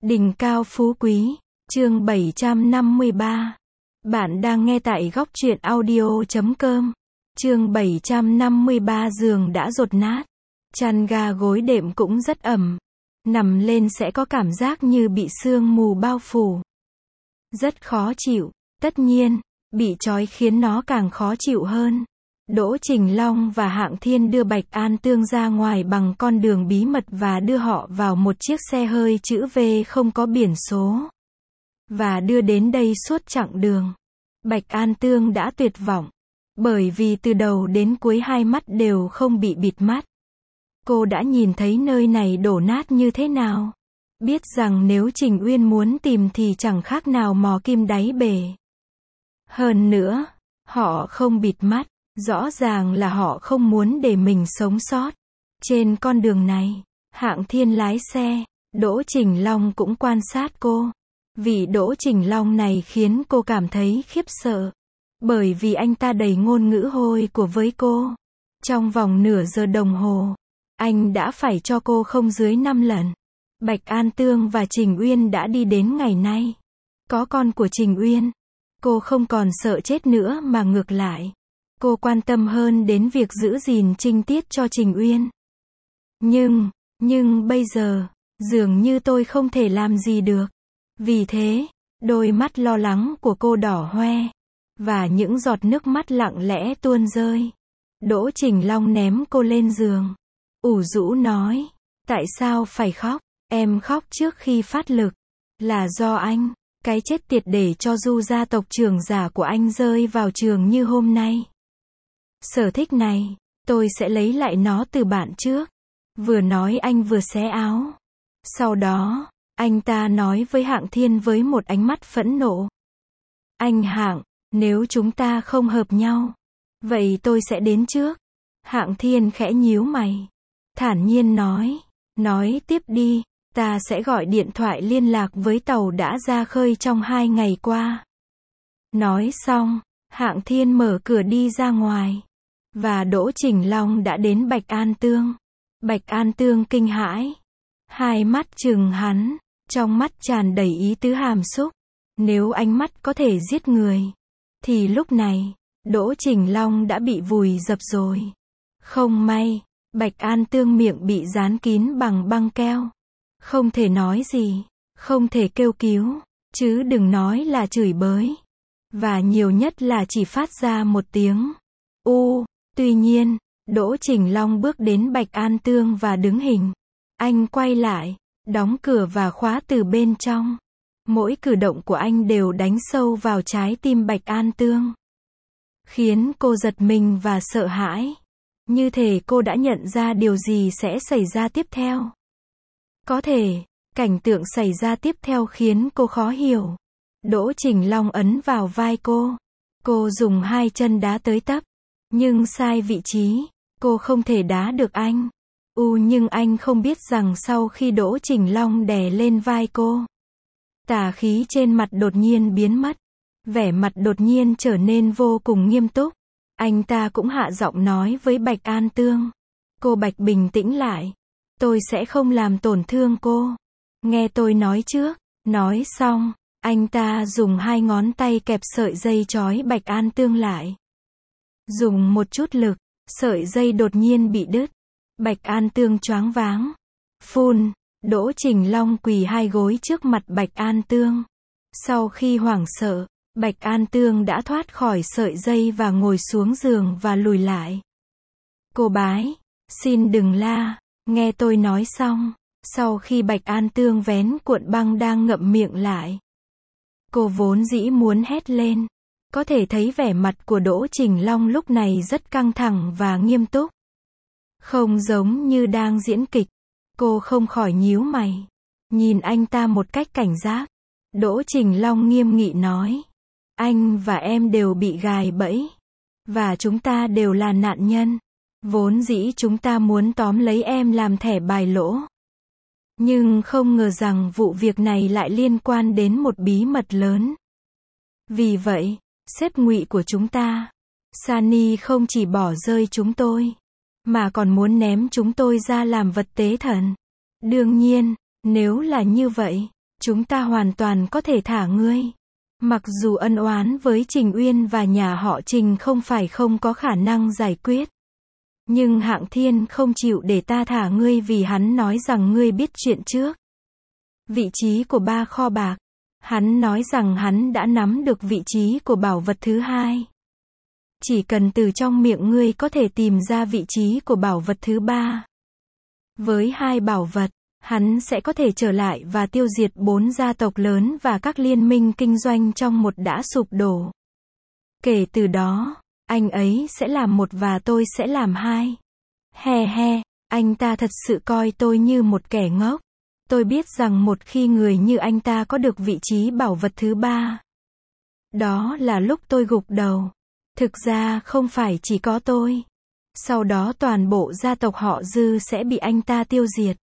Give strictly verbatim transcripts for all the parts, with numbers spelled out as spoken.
Đỉnh cao phú quý, chương bảy trăm năm mươi ba. Bạn đang nghe tại góc truyện audio chấm com. Chương bảy trăm năm mươi ba giường đã dột nát. Chăn ga gối đệm cũng rất ẩm. Nằm lên sẽ có cảm giác như bị sương mù bao phủ. Rất khó chịu. Tất nhiên, bị trói khiến nó càng khó chịu hơn. Đỗ Trình Long và Hạng Thiên đưa Bạch An Tương ra ngoài bằng con đường bí mật và đưa họ vào một chiếc xe hơi chữ V không có biển số. Và đưa đến đây suốt chặng đường. Bạch An Tương đã tuyệt vọng. Bởi vì từ đầu đến cuối hai mắt đều không bị bịt mắt. Cô đã nhìn thấy nơi này đổ nát như thế nào. Biết rằng nếu Trình Uyên muốn tìm thì chẳng khác nào mò kim đáy bể. Hơn nữa, họ không bịt mắt. Rõ ràng là họ không muốn để mình sống sót. Trên con đường này, Hạng Thiên lái xe, Đỗ Trình Long cũng quan sát cô. Vị Đỗ Trình Long này khiến cô cảm thấy khiếp sợ. Bởi vì anh ta đầy ngôn ngữ hôi của với cô. Trong vòng nửa giờ đồng hồ, anh đã phải cho cô không dưới năm lần. Bạch An Tương và Trình Uyên đã đi đến ngày nay. Có con của Trình Uyên, cô không còn sợ chết nữa mà ngược lại. Cô quan tâm hơn đến việc giữ gìn trinh tiết cho Trình Uyên. Nhưng, nhưng bây giờ, dường như tôi không thể làm gì được. Vì thế, đôi mắt lo lắng của cô đỏ hoe. Và những giọt nước mắt lặng lẽ tuôn rơi. Đỗ Trình Long ném cô lên giường. Ủ rũ nói, tại sao phải khóc? Em khóc trước khi phát lực. Là do anh, cái chết tiệt để cho Du gia tộc trưởng giả của anh rơi vào trường như hôm nay. Sở thích này, tôi sẽ lấy lại nó từ bạn trước. Vừa nói anh vừa xé áo. Sau đó, anh ta nói với Hạng Thiên với một ánh mắt phẫn nộ. Anh Hạng, nếu chúng ta không hợp nhau, vậy tôi sẽ đến trước. Hạng Thiên khẽ nhíu mày. Thản nhiên nói, nói tiếp đi, ta sẽ gọi điện thoại liên lạc với tàu đã ra khơi trong hai ngày qua. Nói xong, Hạng Thiên mở cửa đi ra ngoài. Và Đỗ Trình Long đã đến Bạch An Tương. Bạch An Tương kinh hãi. Hai mắt trừng hắn. Trong mắt tràn đầy ý tứ hàm xúc. Nếu ánh mắt có thể giết người, thì lúc này, Đỗ Trình Long đã bị vùi dập rồi. Không may, Bạch An Tương miệng bị dán kín bằng băng keo. Không thể nói gì, không thể kêu cứu, chứ đừng nói là chửi bới. Và nhiều nhất là chỉ phát ra một tiếng U. Tuy nhiên, Đỗ Trình Long bước đến Bạch An Tương và đứng hình. Anh quay lại, đóng cửa và khóa từ bên trong. Mỗi cử động của anh đều đánh sâu vào trái tim Bạch An Tương. Khiến cô giật mình và sợ hãi. Như thể cô đã nhận ra điều gì sẽ xảy ra tiếp theo. Có thể, cảnh tượng xảy ra tiếp theo khiến cô khó hiểu. Đỗ Trình Long ấn vào vai cô. Cô dùng hai chân đá tới tấp. Nhưng sai vị trí, cô không thể đá được anh. U nhưng anh không biết rằng sau khi Đỗ Trình Long đè lên vai cô, tà khí trên mặt đột nhiên biến mất. Vẻ mặt đột nhiên trở nên vô cùng nghiêm túc. Anh ta cũng hạ giọng nói với Bạch An Tương. Cô Bạch bình tĩnh lại. Tôi sẽ không làm tổn thương cô. Nghe tôi nói trước. Nói xong, anh ta dùng hai ngón tay kẹp sợi dây trói Bạch An Tương lại. Dùng một chút lực, sợi dây đột nhiên bị đứt. Bạch An Tương choáng váng. Phun, Đỗ Trình Long quỳ hai gối trước mặt Bạch An Tương. Sau khi hoảng sợ, Bạch An Tương đã thoát khỏi sợi dây và ngồi xuống giường và lùi lại. Cô bái, xin đừng la, nghe tôi nói xong. Sau khi Bạch An Tương vén cuộn băng đang ngậm miệng lại, cô vốn dĩ muốn hét lên. Có thể thấy vẻ mặt của Đỗ Trình Long lúc này rất căng thẳng và nghiêm túc. Không giống như đang diễn kịch. Cô không khỏi nhíu mày. Nhìn anh ta một cách cảnh giác. Đỗ Trình Long nghiêm nghị nói. Anh và em đều bị gài bẫy. Và chúng ta đều là nạn nhân. Vốn dĩ chúng ta muốn tóm lấy em làm thẻ bài lỗ. Nhưng không ngờ rằng vụ việc này lại liên quan đến một bí mật lớn. Vì vậy, sếp Ngụy của chúng ta, Sunny không chỉ bỏ rơi chúng tôi, mà còn muốn ném chúng tôi ra làm vật tế thần. Đương nhiên, nếu là như vậy, chúng ta hoàn toàn có thể thả ngươi. Mặc dù ân oán với Trình Uyên và nhà họ Trình không phải không có khả năng giải quyết. Nhưng Hạng Thiên không chịu để ta thả ngươi vì hắn nói rằng ngươi biết chuyện trước. Vị trí của ba kho bạc. Hắn nói rằng hắn đã nắm được vị trí của bảo vật thứ hai. Chỉ cần từ trong miệng ngươi có thể tìm ra vị trí của bảo vật thứ ba. Với hai bảo vật, hắn sẽ có thể trở lại và tiêu diệt bốn gia tộc lớn và các liên minh kinh doanh trong một đã sụp đổ. Kể từ đó, anh ấy sẽ làm một và tôi sẽ làm hai. He he, anh ta thật sự coi tôi như một kẻ ngốc. Tôi biết rằng một khi người như anh ta có được vị trí bảo vật thứ ba. Đó là lúc tôi gục đầu. Thực ra không phải chỉ có tôi. Sau đó toàn bộ gia tộc họ Dư sẽ bị anh ta tiêu diệt.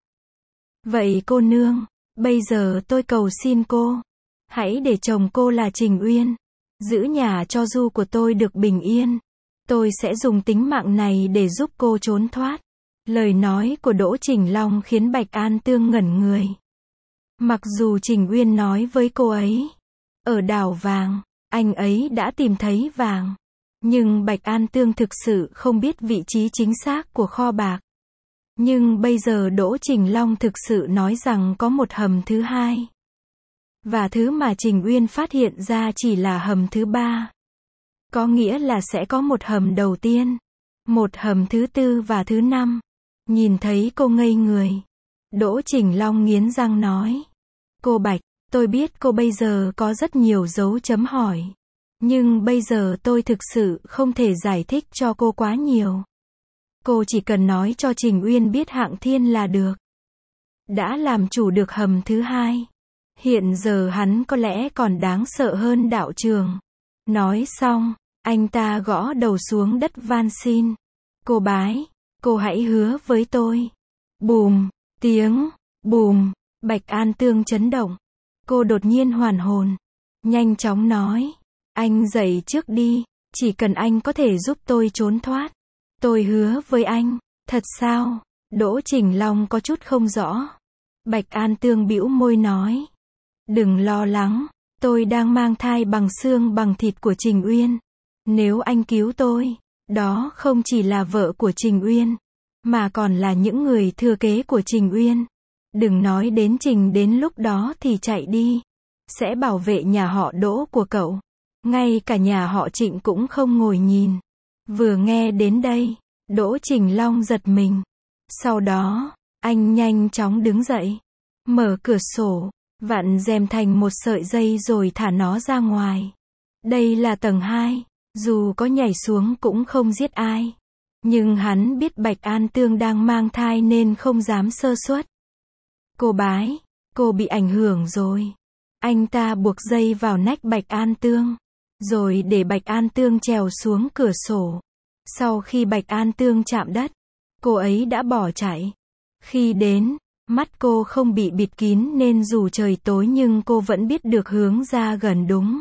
Vậy cô nương, bây giờ tôi cầu xin cô. Hãy để chồng cô là Trình Uyên. Giữ nhà cho Du của tôi được bình yên. Tôi sẽ dùng tính mạng này để giúp cô trốn thoát. Lời nói của Đỗ Trình Long khiến Bạch An Tương ngẩn người. Mặc dù Trình Uyên nói với cô ấy, ở đảo vàng, anh ấy đã tìm thấy vàng. Nhưng Bạch An Tương thực sự không biết vị trí chính xác của kho bạc. Nhưng bây giờ Đỗ Trình Long thực sự nói rằng có một hầm thứ hai. Và thứ mà Trình Uyên phát hiện ra chỉ là hầm thứ ba. Có nghĩa là sẽ có một hầm đầu tiên, một hầm thứ tư và thứ năm. Nhìn thấy cô ngây người. Đỗ Trình Long nghiến răng nói. Cô Bạch, tôi biết cô bây giờ có rất nhiều dấu chấm hỏi. Nhưng bây giờ tôi thực sự không thể giải thích cho cô quá nhiều. Cô chỉ cần nói cho Trình Uyên biết Hạng Thiên là được. Đã làm chủ được hầm thứ hai. Hiện giờ hắn có lẽ còn đáng sợ hơn đạo trường. Nói xong, anh ta gõ đầu xuống đất van xin. Cô bái, cô hãy hứa với tôi. Bùm, tiếng, bùm, Bạch An Tương chấn động. Cô đột nhiên hoàn hồn. Nhanh chóng nói. Anh dậy trước đi, chỉ cần anh có thể giúp tôi trốn thoát. Tôi hứa với anh. Thật sao? Đỗ Trình Long có chút không rõ. Bạch An Tương bĩu môi nói. Đừng lo lắng, tôi đang mang thai bằng xương bằng thịt của Trình Uyên. Nếu anh cứu tôi, đó không chỉ là vợ của Trình Uyên, mà còn là những người thừa kế của Trình Uyên. Đừng nói đến Trình đến lúc đó thì chạy đi. Sẽ bảo vệ nhà họ Đỗ của cậu. Ngay cả nhà họ Trịnh cũng không ngồi nhìn. Vừa nghe đến đây, Đỗ Trình Long giật mình. Sau đó, anh nhanh chóng đứng dậy. Mở cửa sổ, vặn rèm thành một sợi dây rồi thả nó ra ngoài. Đây là tầng hai. Dù có nhảy xuống cũng không giết ai. Nhưng hắn biết Bạch An Tương đang mang thai nên không dám sơ suất. Cô bái, cô bị ảnh hưởng rồi. Anh ta buộc dây vào nách Bạch An Tương. Rồi để Bạch An Tương trèo xuống cửa sổ. Sau khi Bạch An Tương chạm đất, cô ấy đã bỏ chạy. Khi đến, mắt cô không bị bịt kín nên dù trời tối nhưng cô vẫn biết được hướng ra gần đúng.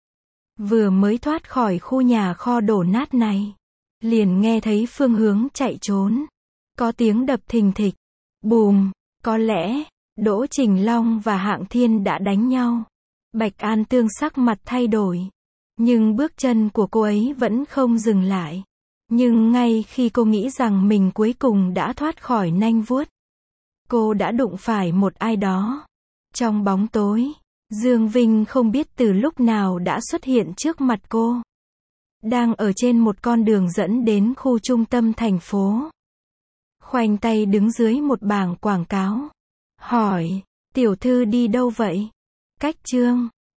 Vừa mới thoát khỏi khu nhà kho đổ nát này, liền nghe thấy phương hướng chạy trốn. Có tiếng đập thình thịch. Bùm, có lẽ, Đỗ Trình Long và Hạng Thiên đã đánh nhau. Bạch An Tương sắc mặt thay đổi. Nhưng bước chân của cô ấy vẫn không dừng lại. Nhưng ngay khi cô nghĩ rằng mình cuối cùng đã thoát khỏi nanh vuốt, cô đã đụng phải một ai đó. Trong bóng tối, Dương Vinh không biết từ lúc nào đã xuất hiện trước mặt cô. Đang ở trên một con đường dẫn đến khu trung tâm thành phố. Khoanh tay đứng dưới một bảng quảng cáo. Hỏi, tiểu thư đi đâu vậy? Cách chương